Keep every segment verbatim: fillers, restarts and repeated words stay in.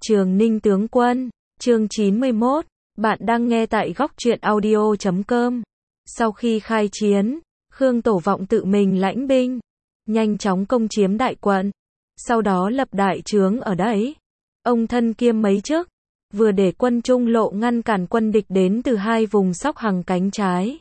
Trường Ninh tướng quân, chương chín mươi mốt, bạn đang nghe tại góc truyện audio chấm com. Sau khi khai chiến, Khương Tổ Vọng tự mình lãnh binh, nhanh chóng công chiếm đại quận, sau đó lập đại trướng ở đấy. Ông thân kiêm mấy chức, vừa để quân Trung Lộ ngăn cản quân địch đến từ hai vùng Sóc Hằng cánh trái,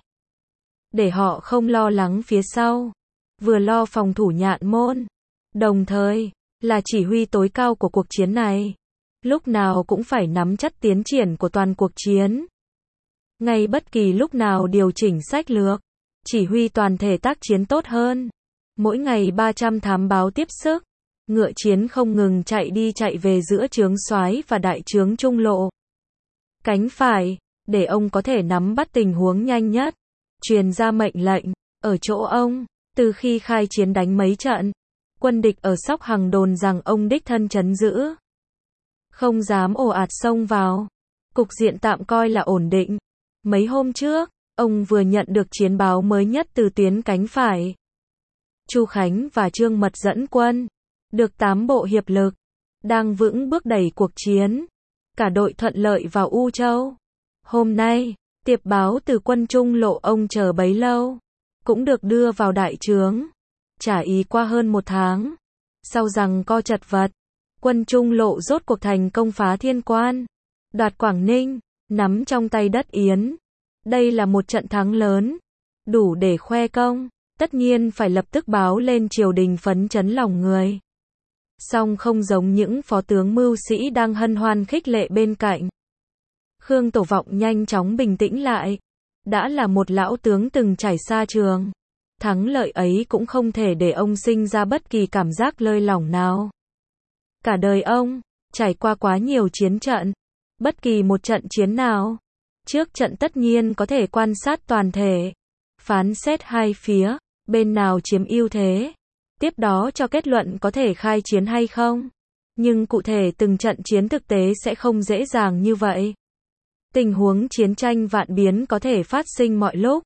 để họ không lo lắng phía sau, vừa lo phòng thủ Nhạn Môn, đồng thời là chỉ huy tối cao của cuộc chiến này, lúc nào cũng phải nắm chắc tiến triển của toàn cuộc chiến. Ngay bất kỳ lúc nào điều chỉnh sách lược, chỉ huy toàn thể tác chiến tốt hơn. Mỗi ngày ba trăm thám báo tiếp sức, ngựa chiến không ngừng chạy đi chạy về giữa trướng soái và đại trướng Trung Lộ. Cánh phải, để ông có thể nắm bắt tình huống nhanh nhất, truyền ra mệnh lệnh. Ở chỗ ông, từ khi khai chiến đánh mấy trận, quân địch ở Sóc Hằng đồn rằng ông đích thân trấn giữ, không dám ồ ạt xông vào. Cục diện tạm coi là ổn định. Mấy hôm trước, ông vừa nhận được chiến báo mới nhất từ tuyến cánh phải. Chu Khánh và Trương Mật dẫn quân, được tám bộ hiệp lực, đang vững bước đẩy cuộc chiến. Cả đội thuận lợi vào U Châu. Hôm nay, tiệp báo từ quân Trung Lộ ông chờ bấy lâu, cũng được đưa vào đại trướng. Trả ý qua hơn một tháng, sau rằng co chật vật, quân Trung Lộ rốt cuộc thành công phá Thiên Quan, đoạt Quảng Ninh, nắm trong tay đất Yến. Đây là một trận thắng lớn, đủ để khoe công, tất nhiên phải lập tức báo lên triều đình phấn chấn lòng người. Song không giống những phó tướng mưu sĩ đang hân hoan khích lệ bên cạnh. Khương Tổ Vọng nhanh chóng bình tĩnh lại. Đã là một lão tướng từng trải xa trường, thắng lợi ấy cũng không thể để ông sinh ra bất kỳ cảm giác lơi lỏng nào. Cả đời ông, trải qua quá nhiều chiến trận. Bất kỳ một trận chiến nào, trước trận tất nhiên có thể quan sát toàn thể, phán xét hai phía, bên nào chiếm ưu thế, tiếp đó cho kết luận có thể khai chiến hay không. Nhưng cụ thể từng trận chiến thực tế sẽ không dễ dàng như vậy. Tình huống chiến tranh vạn biến có thể phát sinh mọi lúc.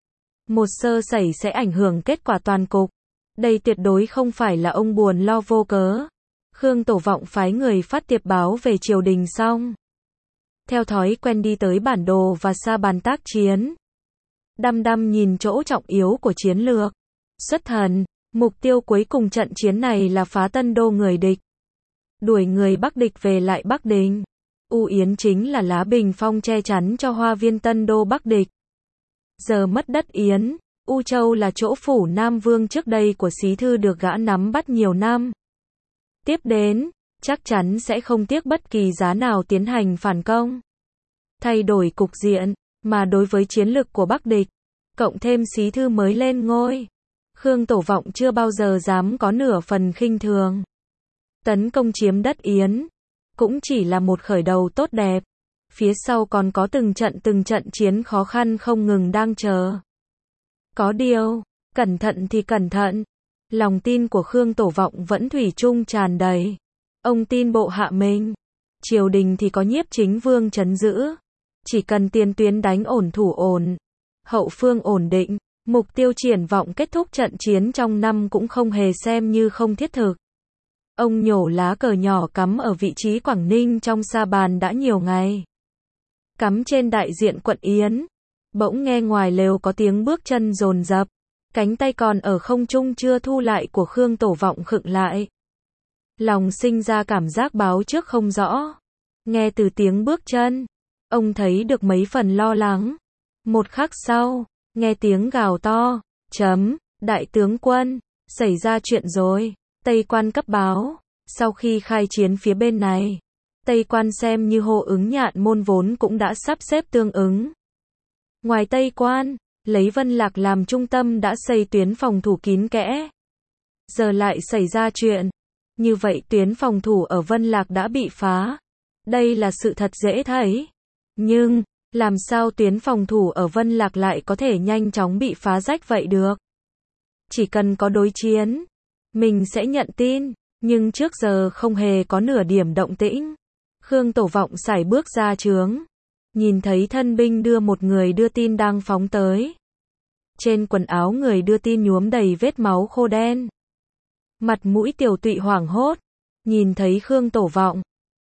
Một sơ sẩy sẽ ảnh hưởng kết quả toàn cục. Đây tuyệt đối không phải là ông buồn lo vô cớ. Khương Tổ Vọng phái người phát tiệp báo về triều đình xong, theo thói quen đi tới bản đồ và sa bàn tác chiến. Đăm đăm nhìn chỗ trọng yếu của chiến lược. Xuất thần, mục tiêu cuối cùng trận chiến này là phá Tân Đô người địch, đuổi người Bắc địch về lại Bắc Đình. U Yến chính là lá bình phong che chắn cho hoa viên Tân Đô Bắc địch. Giờ mất đất Yến, U Châu là chỗ phủ Nam Vương trước đây của Xí Thư được gã nắm bắt nhiều năm. Tiếp đến, chắc chắn sẽ không tiếc bất kỳ giá nào tiến hành phản công, thay đổi cục diện. Mà đối với chiến lực của Bắc địch, cộng thêm Xí Thư mới lên ngôi, Khương Tổ Vọng chưa bao giờ dám có nửa phần khinh thường. Tấn công chiếm đất Yến cũng chỉ là một khởi đầu tốt đẹp, phía sau còn có từng trận từng trận chiến khó khăn không ngừng đang chờ. Có điều, cẩn thận thì cẩn thận, lòng tin của Khương Tổ Vọng vẫn thủy chung tràn đầy. Ông tin bộ hạ mình, triều đình thì có Nhiếp Chính Vương trấn giữ, chỉ cần tiền tuyến đánh ổn thủ ổn, hậu phương ổn định, mục tiêu triển vọng kết thúc trận chiến trong năm cũng không hề xem như không thiết thực. Ông nhổ lá cờ nhỏ cắm ở vị trí Quảng Ninh trong sa bàn đã nhiều ngày, cắm trên đại diện quận Yến. Bỗng nghe ngoài lều có tiếng bước chân dồn dập, cánh tay còn ở không trung chưa thu lại của Khương Tổ Vọng khựng lại. Lòng sinh ra cảm giác báo trước không rõ. Nghe từ tiếng bước chân, ông thấy được mấy phần lo lắng. Một khắc sau, nghe tiếng gào to, chấm, đại tướng quân, xảy ra chuyện rồi. Tây Quan cấp báo, sau khi khai chiến phía bên này, Tây Quan xem như hô ứng Nhạn Môn vốn cũng đã sắp xếp tương ứng. Ngoài Tây Quan, lấy Vân Lạc làm trung tâm đã xây tuyến phòng thủ kín kẽ. Giờ lại xảy ra chuyện, như vậy tuyến phòng thủ ở Vân Lạc đã bị phá. Đây là sự thật dễ thấy. Nhưng, làm sao tuyến phòng thủ ở Vân Lạc lại có thể nhanh chóng bị phá rách vậy được? Chỉ cần có đối chiến, mình sẽ nhận tin, nhưng trước giờ không hề có nửa điểm động tĩnh. Khương Tổ Vọng sải bước ra trướng, nhìn thấy thân binh đưa một người đưa tin đang phóng tới. Trên quần áo người đưa tin nhuốm đầy vết máu khô đen. Mặt mũi tiều tụy hoảng hốt, nhìn thấy Khương Tổ Vọng,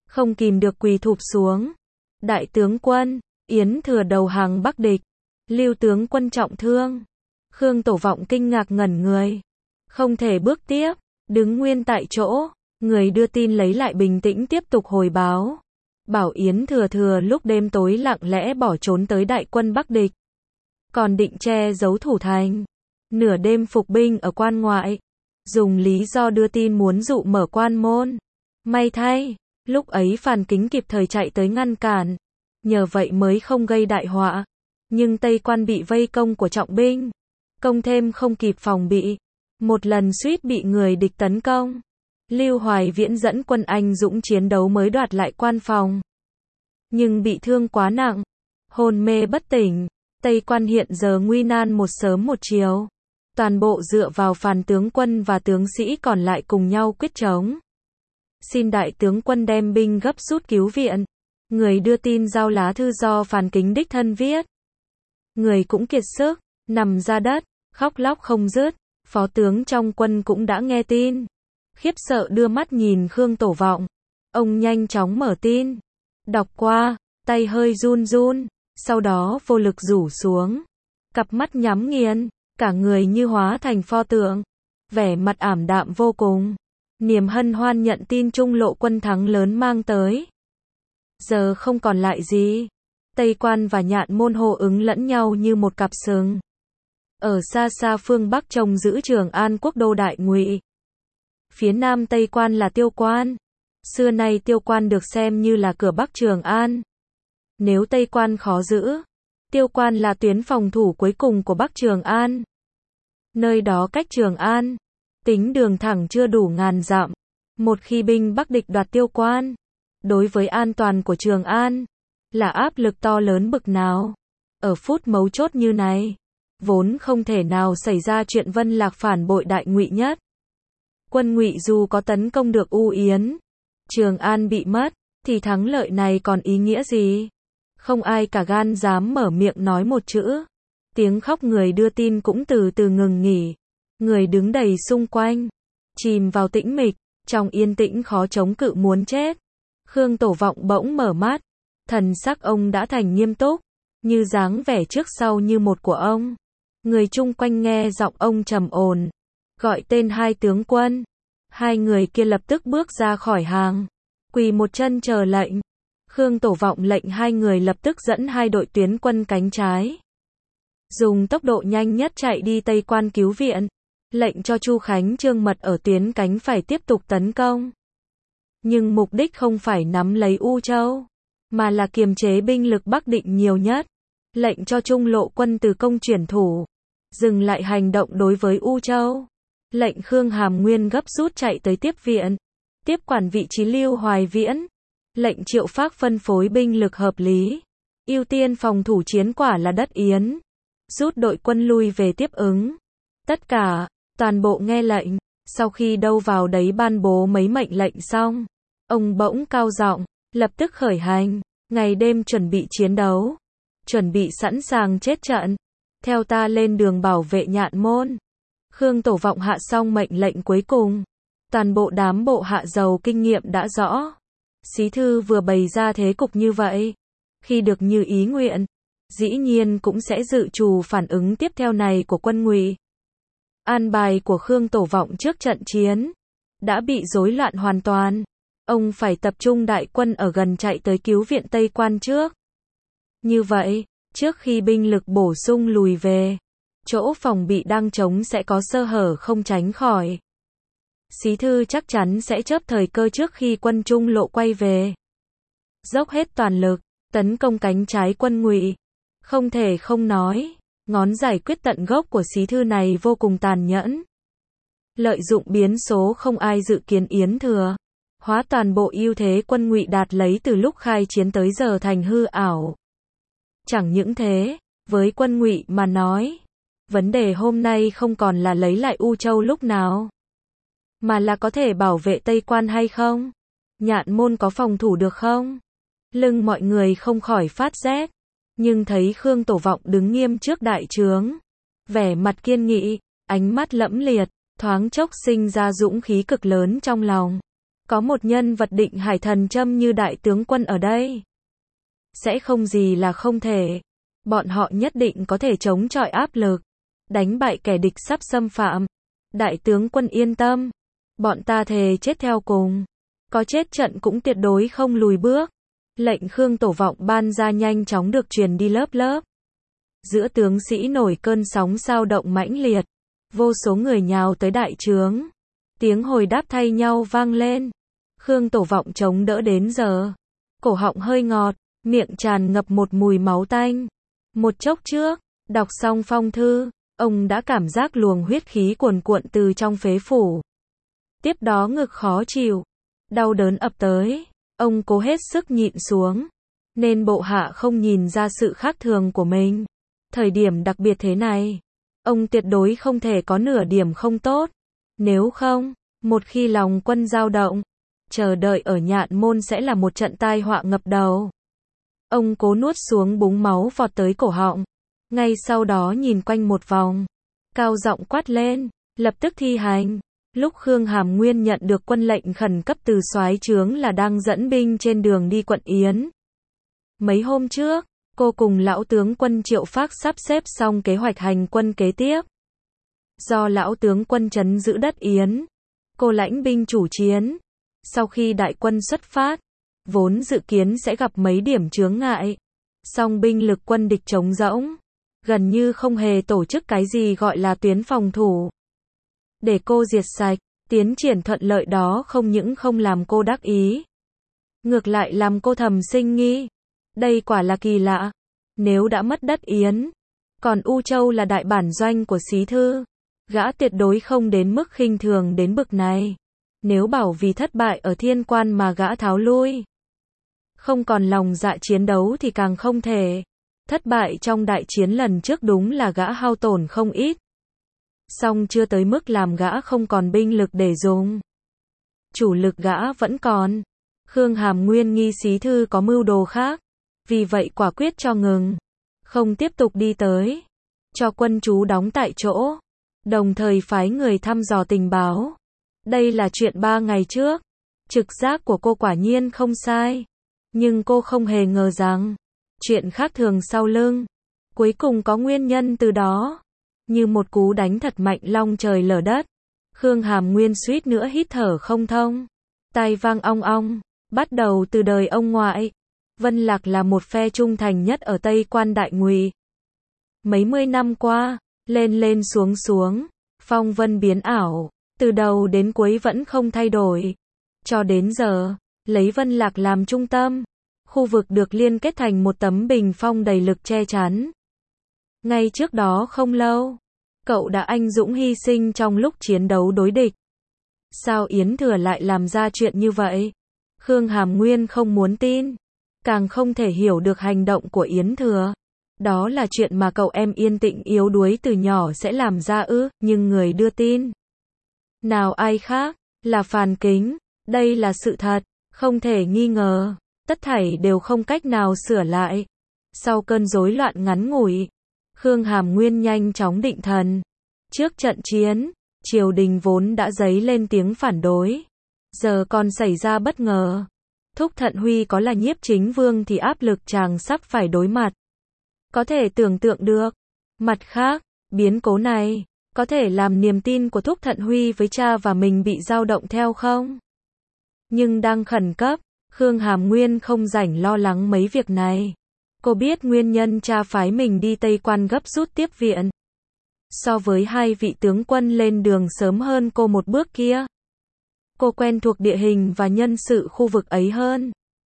không kìm được quỳ thụp xuống. Đại tướng quân, Yến Thừa đầu hàng Bắc địch. Lưu tướng quân trọng thương. Khương Tổ Vọng kinh ngạc ngẩn người. Không thể bước tiếp, đứng nguyên tại chỗ. Người đưa tin lấy lại bình tĩnh tiếp tục hồi báo. Bảo Yến Thừa Thừa lúc đêm tối lặng lẽ bỏ trốn tới đại quân Bắc địch. Còn định che giấu thủ thành. Nửa đêm phục binh ở quan ngoại. Dùng lý do đưa tin muốn dụ mở quan môn. May thay, lúc ấy Phàn Kính kịp thời chạy tới ngăn cản. Nhờ vậy mới không gây đại họa. Nhưng Tây quan bị vây công của trọng binh. Công thêm không kịp phòng bị. Một lần suýt bị người địch tấn công. Lưu Hoài Viễn dẫn quân anh dũng chiến đấu mới đoạt lại quan phòng. Nhưng bị thương quá nặng. Hôn mê bất tỉnh. Tây quan hiện giờ nguy nan một sớm một chiều. Toàn bộ dựa vào Phàn tướng quân và tướng sĩ còn lại cùng nhau quyết chống. Xin đại tướng quân đem binh gấp rút cứu viện. Người đưa tin giao lá thư do Phàn Kính đích thân viết. Người cũng kiệt sức, nằm ra đất, khóc lóc không dứt. Phó tướng trong quân cũng đã nghe tin. Khiếp sợ đưa mắt nhìn Khương Tổ Vọng. Ông nhanh chóng mở tin. Đọc qua, tay hơi run run. Sau đó vô lực rủ xuống. Cặp mắt nhắm nghiền. Cả người như hóa thành pho tượng. Vẻ mặt ảm đạm vô cùng. Niềm hân hoan nhận tin Trung Lộ quân thắng lớn mang tới. Giờ không còn lại gì. Tây quan và Nhạn Môn hô ứng lẫn nhau như một cặp sừng. Ở xa xa phương Bắc trông giữ Trường An quốc đô đại ngụy. Phía nam Tây quan là Tiêu quan. Xưa nay Tiêu quan được xem như là cửa Bắc Trường An. Nếu Tây quan khó giữ, Tiêu quan là tuyến phòng thủ cuối cùng của Bắc Trường An. Nơi đó cách Trường An, tính đường thẳng chưa đủ ngàn dặm. Một khi binh Bắc địch đoạt Tiêu quan, đối với an toàn của Trường An, là áp lực to lớn bực nào. Ở phút mấu chốt như này, vốn không thể nào xảy ra chuyện Vân Lạc phản bội đại ngụy nhất. Quân ngụy dù có tấn công được U Yến, Trường An bị mất, thì thắng lợi này còn ý nghĩa gì? Không ai cả gan dám mở miệng nói một chữ. Tiếng khóc người đưa tin cũng từ từ ngừng nghỉ. Người đứng đầy xung quanh, chìm vào tĩnh mịch, trong yên tĩnh khó chống cự muốn chết. Khương Tổ Vọng bỗng mở mắt, thần sắc ông đã thành nghiêm túc, như dáng vẻ trước sau như một của ông. Người chung quanh nghe giọng ông trầm ổn, gọi tên hai tướng quân. Hai người kia lập tức bước ra khỏi hàng, quỳ một chân chờ lệnh. Khương Tổ Vọng lệnh hai người lập tức dẫn hai đội tuyến quân cánh trái, dùng tốc độ nhanh nhất chạy đi Tây quan cứu viện. Lệnh cho Chu Khánh Trương Mật ở tuyến cánh phải tiếp tục tấn công. Nhưng mục đích không phải nắm lấy U Châu, mà là kiềm chế binh lực Bắc Định nhiều nhất. Lệnh cho Trung Lộ quân từ công chuyển thủ, dừng lại hành động đối với U Châu. Lệnh Khương Hàm Nguyên gấp rút chạy tới tiếp viện, tiếp quản vị trí Lưu Hoài Viễn. Lệnh Triệu Phác phân phối binh lực hợp lý, ưu tiên phòng thủ chiến quả là đất Yến, rút đội quân lui về tiếp ứng. Tất cả, toàn bộ nghe lệnh. Sau khi đâu vào đấy ban bố mấy mệnh lệnh xong, ông bỗng cao giọng, lập tức khởi hành, ngày đêm chuẩn bị chiến đấu, chuẩn bị sẵn sàng chết trận. Theo ta lên đường bảo vệ Nhạn Môn. Khương Tổ Vọng hạ xong mệnh lệnh cuối cùng. Toàn bộ đám bộ hạ giàu kinh nghiệm đã rõ. Xí thư vừa bày ra thế cục như vậy, khi được như ý nguyện, dĩ nhiên cũng sẽ dự trù phản ứng tiếp theo này của quân ngụy. An bài của Khương Tổ Vọng trước trận chiến đã bị rối loạn hoàn toàn. Ông phải tập trung đại quân ở gần chạy tới cứu viện Tây quan trước. Như vậy, trước khi binh lực bổ sung lùi về, chỗ phòng bị đang trống sẽ có sơ hở không tránh khỏi. Xí thư chắc chắn sẽ chớp thời cơ trước khi quân Trung Lộ quay về, dốc hết toàn lực tấn công cánh trái quân ngụy. Không thể không nói, ngón giải quyết tận gốc của xí thư này vô cùng tàn nhẫn. Lợi dụng biến số không ai dự kiến Yến Thừa, hóa toàn bộ ưu thế quân ngụy đạt lấy từ lúc khai chiến tới giờ thành hư ảo. Chẳng những thế, với quân ngụy mà nói, vấn đề hôm nay không còn là lấy lại U Châu lúc nào, mà là có thể bảo vệ Tây quan hay không? Nhạn Môn có phòng thủ được không? Lưng mọi người không khỏi phát rét, nhưng thấy Khương Tổ Vọng đứng nghiêm trước đại trướng, vẻ mặt kiên nghị, ánh mắt lẫm liệt, thoáng chốc sinh ra dũng khí cực lớn trong lòng. Có một nhân vật định hải thần châm như đại tướng quân ở đây. Sẽ không gì là không thể. Bọn họ nhất định có thể chống chọi áp lực. Đánh bại kẻ địch sắp xâm phạm. Đại tướng quân yên tâm. Bọn ta thề chết theo cùng. Có chết trận cũng tuyệt đối không lùi bước. Lệnh Khương Tổ Vọng ban ra nhanh chóng được truyền đi lớp lớp. Giữa tướng sĩ nổi cơn sóng sao động mãnh liệt. Vô số người nhào tới đại trướng. Tiếng hồi đáp thay nhau vang lên. Khương Tổ Vọng chống đỡ đến giờ. Cổ họng hơi ngọt, miệng tràn ngập một mùi máu tanh. Một chốc trước, đọc xong phong thư, ông đã cảm giác luồng huyết khí cuồn cuộn từ trong phế phủ. Tiếp đó ngực khó chịu, đau đớn ập tới. Ông cố hết sức nhịn xuống, nên bộ hạ không nhìn ra sự khác thường của mình. Thời điểm đặc biệt thế này, ông tuyệt đối không thể có nửa điểm không tốt. Nếu không, một khi lòng quân dao động, chờ đợi ở Nhạn Môn sẽ là một trận tai họa ngập đầu. Ông cố nuốt xuống búng máu vọt tới cổ họng. Ngay sau đó nhìn quanh một vòng, cao giọng quát lên, lập tức thi hành. Lúc Khương Hàm Nguyên nhận được quân lệnh khẩn cấp từ soái trướng là đang dẫn binh trên đường đi quận Yến. Mấy hôm trước, cô cùng lão tướng quân Triệu Phác sắp xếp xong kế hoạch hành quân kế tiếp. Do lão tướng quân trấn giữ đất Yến, cô lãnh binh chủ chiến. Sau khi đại quân xuất phát, vốn dự kiến sẽ gặp mấy điểm chướng ngại. Song binh lực quân địch trống rỗng, gần như không hề tổ chức cái gì gọi là tuyến phòng thủ. Để cô diệt sạch, tiến triển thuận lợi đó không những không làm cô đắc ý, ngược lại làm cô thầm sinh nghi. Đây quả là kỳ lạ. Nếu đã mất đất Yến, còn U Châu là đại bản doanh của Xí Thư, gã tuyệt đối không đến mức khinh thường đến bực này. Nếu bảo vì thất bại ở Thiên Quan mà gã tháo lui, không còn lòng dạ chiến đấu thì càng không thể. Thất bại trong đại chiến lần trước đúng là gã hao tổn không ít. Song chưa tới mức làm gã không còn binh lực để dùng. Chủ lực gã vẫn còn. Khương Hàm Nguyên nghi Xí Thư có mưu đồ khác, vì vậy quả quyết cho ngừng, không tiếp tục đi tới, cho quân trú đóng tại chỗ, đồng thời phái người thăm dò tình báo. Đây là chuyện ba ngày trước. Trực giác của cô quả nhiên không sai, nhưng cô không hề ngờ rằng chuyện khác thường sau lưng cuối cùng có nguyên nhân từ đó. Như một cú đánh thật mạnh long trời lở đất, Khương Hàm Nguyên suýt nữa hít thở không thông. Tai vang ong ong. Bắt đầu từ đời ông ngoại, Vân Lạc là một phe trung thành nhất ở Tây Quan Đại Ngụy. Mấy mươi năm qua, lên lên xuống xuống, phong vân biến ảo, từ đầu đến cuối vẫn không thay đổi. Cho đến giờ, lấy Vân Lạc làm trung tâm, khu vực được liên kết thành một tấm bình phong đầy lực che chắn. Ngay trước đó không lâu, cậu đã anh dũng hy sinh trong lúc chiến đấu đối địch. Sao Yến Thừa lại làm ra chuyện như vậy? Khương Hàm Nguyên không muốn tin, càng không thể hiểu được hành động của Yến Thừa. Đó là chuyện mà cậu em yên tĩnh yếu đuối từ nhỏ sẽ làm ra ư, nhưng người đưa tin nào ai khác, là Phàn Kính. Đây là sự thật, không thể nghi ngờ, tất thảy đều không cách nào sửa lại. Sau cơn rối loạn ngắn ngủi, Khương Hàm Nguyên nhanh chóng định thần. Trước trận chiến, triều đình vốn đã dấy lên tiếng phản đối, giờ còn xảy ra bất ngờ. Thúc Thận Huy có là nhiếp chính vương thì áp lực chàng sắp phải đối mặt, có thể tưởng tượng được. Mặt khác, biến cố này có thể làm niềm tin của Thúc Thận Huy với cha và mình bị dao động theo không? Nhưng đang khẩn cấp, Khương Hàm Nguyên không rảnh lo lắng mấy việc này. Cô biết nguyên nhân cha phái mình đi Tây Quan gấp rút tiếp viện. So với hai vị tướng quân lên đường sớm hơn cô một bước kia, cô quen thuộc địa hình và nhân sự khu vực ấy hơn.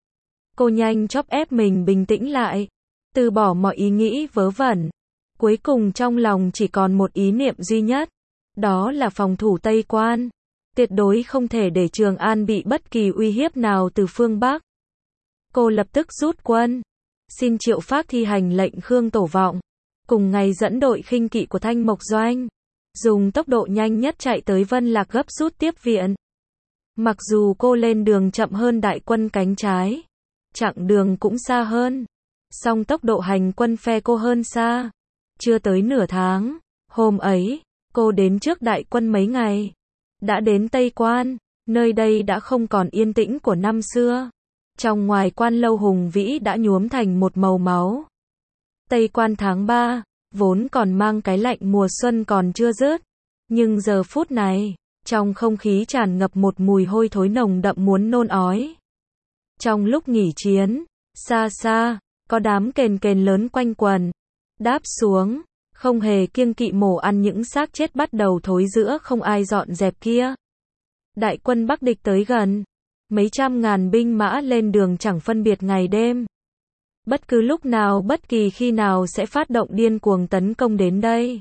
Cô nhanh chóng ép mình bình tĩnh lại, từ bỏ mọi ý nghĩ vớ vẩn. Cuối cùng trong lòng chỉ còn một ý niệm duy nhất, đó là phòng thủ Tây Quan. Tuyệt đối không thể để Trường An bị bất kỳ uy hiếp nào từ phương Bắc. Cô lập tức rút quân, xin Triệu Phác thi hành lệnh Khương Tổ Vọng, cùng ngày dẫn đội khinh kỵ của Thanh Mộc Doanh, dùng tốc độ nhanh nhất chạy tới Vân Lạc gấp rút tiếp viện. Mặc dù cô lên đường chậm hơn đại quân cánh trái, chặng đường cũng xa hơn, song tốc độ hành quân phe cô hơn xa. Chưa tới nửa tháng, hôm ấy, cô đến trước đại quân mấy ngày, đã đến Tây Quan. Nơi đây đã không còn yên tĩnh của năm xưa. Trong ngoài quan lâu hùng vĩ đã nhuốm thành một màu máu. Tây quan tháng ba, vốn còn mang cái lạnh mùa xuân còn chưa dứt. Nhưng giờ phút này, trong không khí tràn ngập một mùi hôi thối nồng đậm muốn nôn ói. Trong lúc nghỉ chiến, xa xa, có đám kền kền lớn quanh quần, đáp xuống, không hề kiêng kỵ mổ ăn những xác chết bắt đầu thối rữa không ai dọn dẹp kia. Đại quân Bắc địch tới gần, mấy trăm ngàn binh mã lên đường chẳng phân biệt ngày đêm. Bất cứ lúc nào bất kỳ khi nào sẽ phát động điên cuồng tấn công đến đây.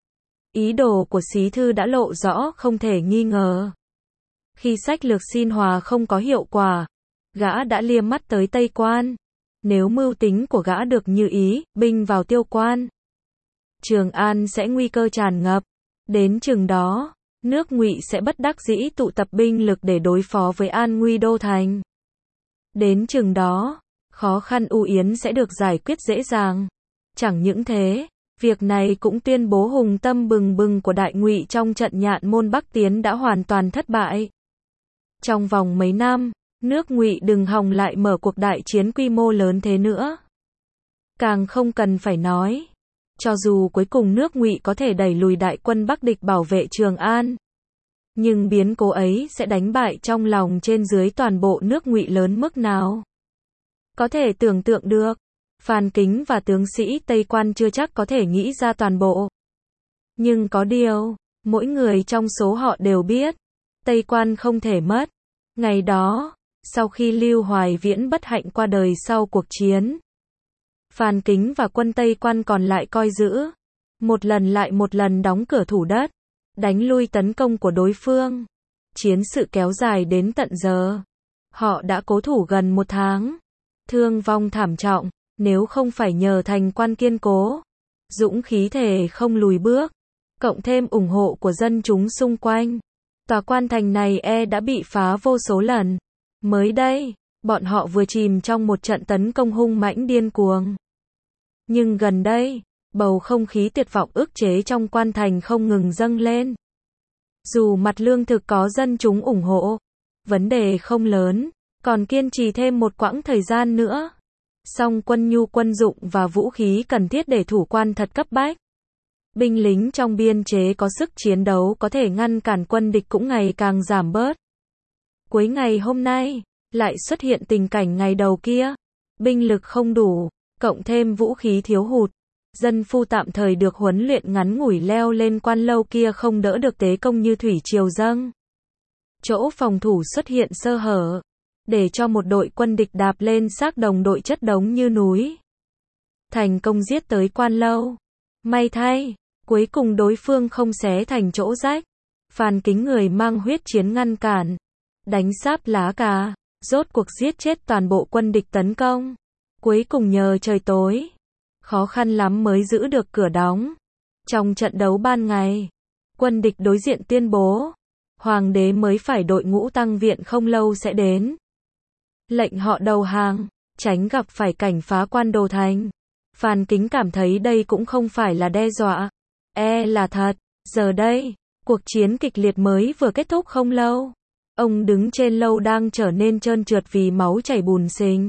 Ý đồ của Xí Thư đã lộ rõ không thể nghi ngờ. Khi sách lược xin hòa không có hiệu quả, gã đã liếc mắt tới Tây Quan. Nếu mưu tính của gã được như ý, binh vào Tiêu Quan, Trường An sẽ nguy cơ tràn ngập. Đến chừng đó, nước Ngụy sẽ bất đắc dĩ tụ tập binh lực để đối phó với an nguy đô thành. Đến chừng đó, khó khăn U Yến sẽ được giải quyết dễ dàng. Chẳng những thế, việc này cũng tuyên bố hùng tâm bừng bừng của Đại Ngụy trong trận Nhạn Môn Bắc Tiến đã hoàn toàn thất bại. Trong vòng mấy năm, nước Ngụy đừng hòng lại mở cuộc đại chiến quy mô lớn thế nữa. Càng không cần phải nói, cho dù cuối cùng nước Ngụy có thể đẩy lùi đại quân Bắc địch bảo vệ Trường An, nhưng biến cố ấy sẽ đánh bại trong lòng trên dưới toàn bộ nước Ngụy lớn mức nào. Có thể tưởng tượng được, Phan Kính và tướng sĩ Tây Quan chưa chắc có thể nghĩ ra toàn bộ. Nhưng có điều, mỗi người trong số họ đều biết, Tây Quan không thể mất. Ngày đó, sau khi Lưu Hoài Viễn bất hạnh qua đời sau cuộc chiến, Phan Kính và quân Tây Quan còn lại coi giữ, một lần lại một lần đóng cửa thủ đất, đánh lui tấn công của đối phương. Chiến sự kéo dài đến tận giờ. Họ đã cố thủ gần một tháng, thương vong thảm trọng, nếu không phải nhờ thành quan kiên cố, dũng khí thể không lùi bước, cộng thêm ủng hộ của dân chúng xung quanh, tòa quan thành này e đã bị phá vô số lần. Mới đây, bọn họ vừa chìm trong một trận tấn công hung mãnh điên cuồng. Nhưng gần đây, bầu không khí tuyệt vọng ức chế trong quan thành không ngừng dâng lên. Dù mặt lương thực có dân chúng ủng hộ, vấn đề không lớn, còn kiên trì thêm một quãng thời gian nữa. Song quân nhu quân dụng và vũ khí cần thiết để thủ quan thật cấp bách. Binh lính trong biên chế có sức chiến đấu có thể ngăn cản quân địch cũng ngày càng giảm bớt. Cuối ngày hôm nay, lại xuất hiện tình cảnh ngày đầu kia. Binh lực không đủ, cộng thêm vũ khí thiếu hụt. Dân phu tạm thời được huấn luyện ngắn ngủi leo lên quan lâu kia không đỡ được tế công như thủy triều dâng. Chỗ phòng thủ xuất hiện sơ hở, để cho một đội quân địch đạp lên xác đồng đội chất đống như núi. Thành công giết tới quan lâu. May thay, cuối cùng đối phương không xé thành chỗ rách. Phan Kính người mang huyết chiến ngăn cản, đánh sáp lá cà, rốt cuộc giết chết toàn bộ quân địch tấn công. Cuối cùng nhờ trời tối, khó khăn lắm mới giữ được cửa đóng. Trong trận đấu ban ngày, quân địch đối diện tuyên bố, hoàng đế mới phải đội ngũ tăng viện không lâu sẽ đến. Lệnh họ đầu hàng, tránh gặp phải cảnh phá quan đồ thành. Phan Kính cảm thấy đây cũng không phải là đe dọa, e là thật. Giờ đây, cuộc chiến kịch liệt mới vừa kết thúc không lâu. Ông đứng trên lâu đang trở nên trơn trượt vì máu chảy bùn xình.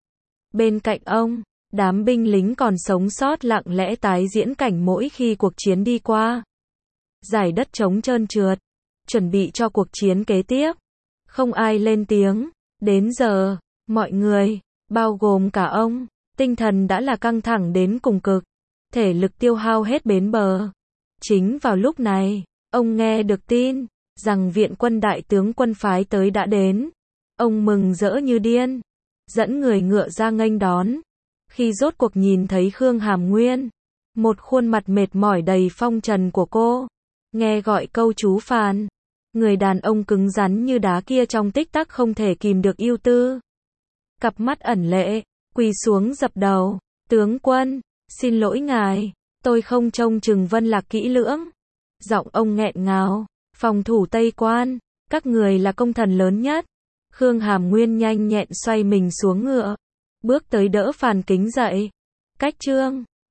Bên cạnh ông, đám binh lính còn sống sót lặng lẽ tái diễn cảnh mỗi khi cuộc chiến đi qua. Giải đất trống trơn trượt, chuẩn bị cho cuộc chiến kế tiếp. Không ai lên tiếng. Đến giờ, mọi người, bao gồm cả ông, tinh thần đã là căng thẳng đến cùng cực, thể lực tiêu hao hết bến bờ. Chính vào lúc này, ông nghe được tin rằng viện quân đại tướng quân phái tới đã đến. Ông mừng rỡ như điên, dẫn người ngựa ra nghênh đón. Khi rốt cuộc nhìn thấy Khương Hàm Nguyên, một khuôn mặt mệt mỏi đầy phong trần của cô, nghe gọi câu chú Phan, người đàn ông cứng rắn như đá kia trong tích tắc không thể kìm được ưu tư. Cặp mắt ẩn lệ, quỳ xuống dập đầu, tướng quân, xin lỗi ngài, tôi không trông chừng Vân Lạc kỹ lưỡng. Giọng ông nghẹn ngào, phòng thủ Tây Quan, các người là công thần lớn nhất. Khương Hàm Nguyên nhanh nhẹn xoay mình xuống ngựa, bước tới đỡ Phan Kính dậy. Cách trương